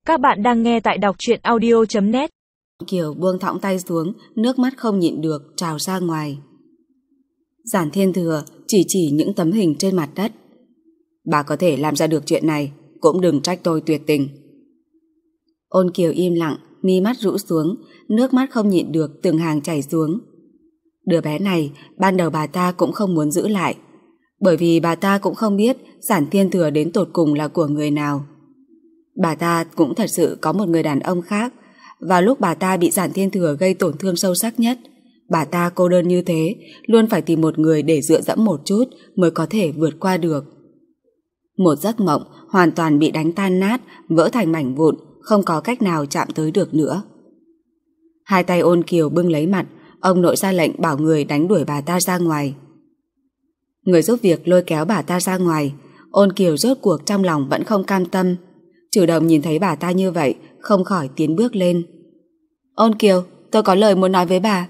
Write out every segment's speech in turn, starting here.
Các bạn đang nghe tại đọc truyện audio.net. Kiều buông thõng tay xuống, nước mắt không nhịn được trào ra ngoài. Giản Thiên Thừa chỉ những tấm hình trên mặt đất. Bà có thể làm ra được chuyện này, cũng đừng trách tôi tuyệt tình. Ôn Kiều im lặng, mi mắt rũ xuống, nước mắt không nhịn được từng hàng chảy xuống. Đứa bé này ban đầu bà ta cũng không muốn giữ lại, bởi vì bà ta cũng không biết Giản Thiên Thừa đến tột cùng là của người nào. Bà ta cũng thật sự có một người đàn ông khác. Vào lúc bà ta bị Giản Thiên Thừa gây tổn thương sâu sắc nhất, bà ta cô đơn như thế, luôn phải tìm một người để dựa dẫm một chút mới có thể vượt qua được. Một giấc mộng hoàn toàn bị đánh tan nát, vỡ thành mảnh vụn, không có cách nào chạm tới được nữa. Hai tay Ôn Kiều bưng lấy mặt, ông nội ra lệnh bảo người đánh đuổi bà ta ra ngoài. Người giúp việc lôi kéo bà ta ra ngoài. Ôn Kiều rốt cuộc trong lòng vẫn không cam tâm. Chủ động nhìn thấy bà ta như vậy, không khỏi tiến bước lên. Ôn Kiều, tôi có lời muốn nói với bà.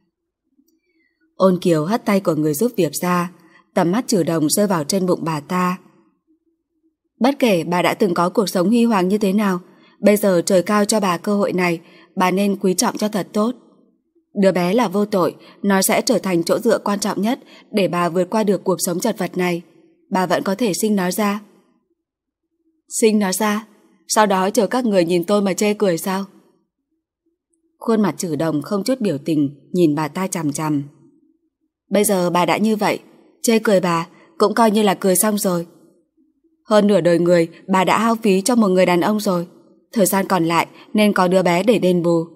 Ôn Kiều hất tay của người giúp việc ra, tầm mắt Chủ Đồng rơi vào trên bụng bà ta. Bất kể bà đã từng có cuộc sống huy hoàng như thế nào, bây giờ trời cao cho bà cơ hội này, bà nên quý trọng cho thật tốt. Đứa bé là vô tội, nó sẽ trở thành chỗ dựa quan trọng nhất để bà vượt qua được cuộc sống chật vật này. Bà vẫn có thể sinh nó ra. Sinh nó ra? Sau đó chờ các người nhìn tôi mà chê cười sao? Khuôn mặt Chủ Đồng không chút biểu tình nhìn bà ta chằm chằm. Bây giờ bà đã như vậy, chê cười bà cũng coi như là cười xong rồi. Hơn nửa đời người bà đã hao phí cho một người đàn ông rồi, thời gian còn lại nên có đứa bé để đền bù.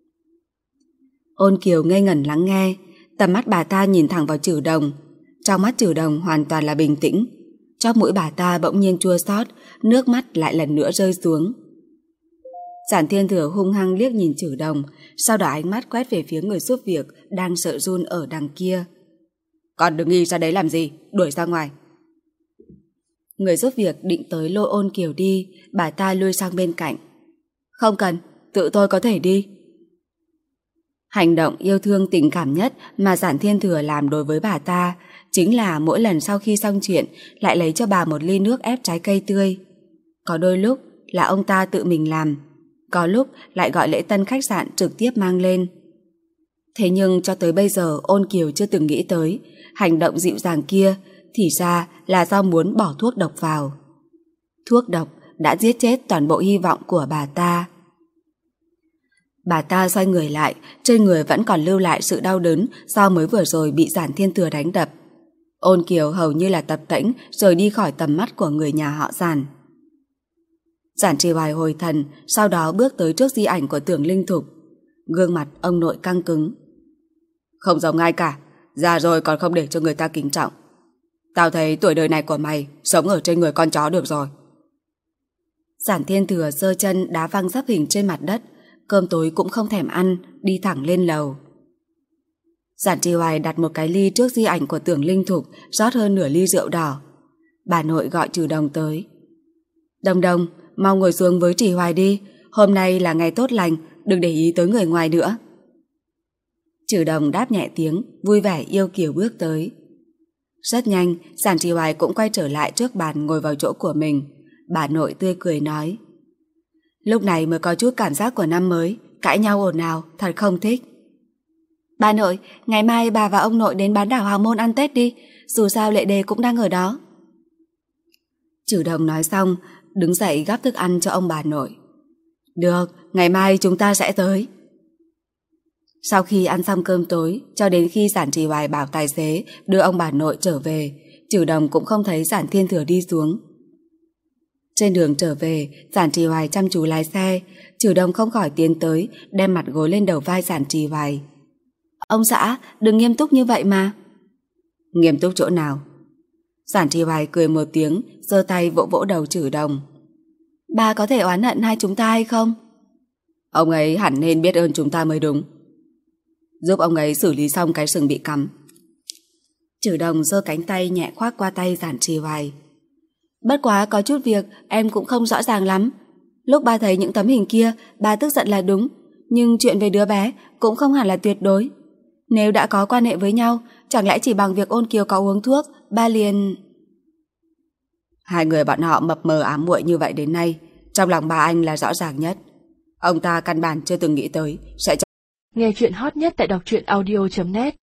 Ôn Kiều ngây ngẩn lắng nghe, tầm mắt bà ta nhìn thẳng vào Chủ Đồng. Trong mắt Chủ Đồng hoàn toàn là bình tĩnh. Chóp mũi bà ta bỗng nhiên chua xót, nước mắt lại lần nữa rơi xuống. Giản Thiên Thừa hung hăng liếc nhìn Chủ Đồng, sau đó ánh mắt quét về phía người giúp việc đang sợ run ở đằng kia. Con đừng nghi ra đấy làm gì, đuổi ra ngoài. Người giúp việc định tới lôi Ôn Kiều đi, bà ta lui sang bên cạnh. Không cần, tự tôi có thể đi. Hành động yêu thương tình cảm nhất mà Giản Thiên Thừa làm đối với bà ta chính là mỗi lần sau khi xong chuyện lại lấy cho bà một ly nước ép trái cây tươi. Có đôi lúc là ông ta tự mình làm, có lúc lại gọi lễ tân khách sạn trực tiếp mang lên. Thế nhưng cho tới bây giờ Ôn Kiều chưa từng nghĩ tới hành động dịu dàng kia thì ra là do muốn bỏ thuốc độc vào. Thuốc độc đã giết chết toàn bộ hy vọng của bà ta. Bà ta xoay người lại, trên người vẫn còn lưu lại sự đau đớn do mới vừa rồi bị Giản Thiên Thừa đánh đập. Ôn Kiều hầu như là tập tễnh rời đi khỏi tầm mắt của người nhà họ Giản. Giản Trì Hoài hồi thần, sau đó bước tới trước di ảnh của Tưởng Linh Thục. Gương mặt ông nội căng cứng. Không giống ai cả, già rồi còn không để cho người ta kính trọng. Tao thấy tuổi đời này của mày sống ở trên người con chó được rồi. Giản Thiên Thừa giơ chân đá văng sắp hình trên mặt đất, cơm tối cũng không thèm ăn, đi thẳng lên lầu. Giản Trì Hoài đặt một cái ly trước di ảnh của Tưởng Linh Thục, rót hơn nửa ly rượu đỏ. Bà nội gọi Chủ Đồng tới. Đồng Đồng, mau ngồi xuống với Trì Hoài đi, hôm nay là ngày tốt lành, đừng để ý tới người ngoài nữa. Chủ Đồng đáp nhẹ tiếng, vui vẻ yêu kiều bước tới. Rất nhanh, Giản Trì Hoài cũng quay trở lại trước bàn ngồi vào chỗ của mình. Bà nội tươi cười nói. Lúc này mới có chút cảm giác của năm mới, cãi nhau ồn ào, thật không thích. Bà nội, ngày mai bà và ông nội đến bán đảo Hào Môn ăn Tết đi, dù sao Lệ Đề cũng đang ở đó. Chủ Đồng nói xong, đứng dậy gắp thức ăn cho ông bà nội. Được, ngày mai chúng ta sẽ tới. Sau khi ăn xong cơm tối, cho đến khi Giản Trì Hoài bảo tài xế đưa ông bà nội trở về, Chủ Đồng cũng không thấy Giản Thiên Thừa đi xuống. Trên đường trở về, Giản Trì Hoài chăm chú lái xe, Chủ Đồng không khỏi tiến tới, đem mặt gối lên đầu vai Giản Trì Hoài. Ông xã, đừng nghiêm túc như vậy mà. Nghiêm túc chỗ nào? Giản Trì Hoài cười một tiếng, giơ tay vỗ vỗ đầu Chủ Đồng. Bà có thể oán hận hai chúng ta hay không? Ông ấy hẳn nên biết ơn chúng ta mới đúng. Giúp ông ấy xử lý xong cái sừng bị cắm. Chủ Đồng giơ cánh tay nhẹ khoác qua tay Giản Trì Hoài. Bất quá có chút việc em cũng không rõ ràng lắm. Lúc ba thấy những tấm hình kia, ba tức giận là đúng, nhưng chuyện về đứa bé cũng không hẳn là tuyệt đối. Nếu đã có quan hệ với nhau, chẳng lẽ chỉ bằng việc Ôn Kiều có uống thuốc, ba liền... Hai người bọn họ mập mờ ám muội như vậy đến nay, Trong lòng ba anh là rõ ràng nhất. Ông ta căn bản chưa từng nghĩ tới sẽ Nghe chuyện hot nhất tại đọc truyện audio.net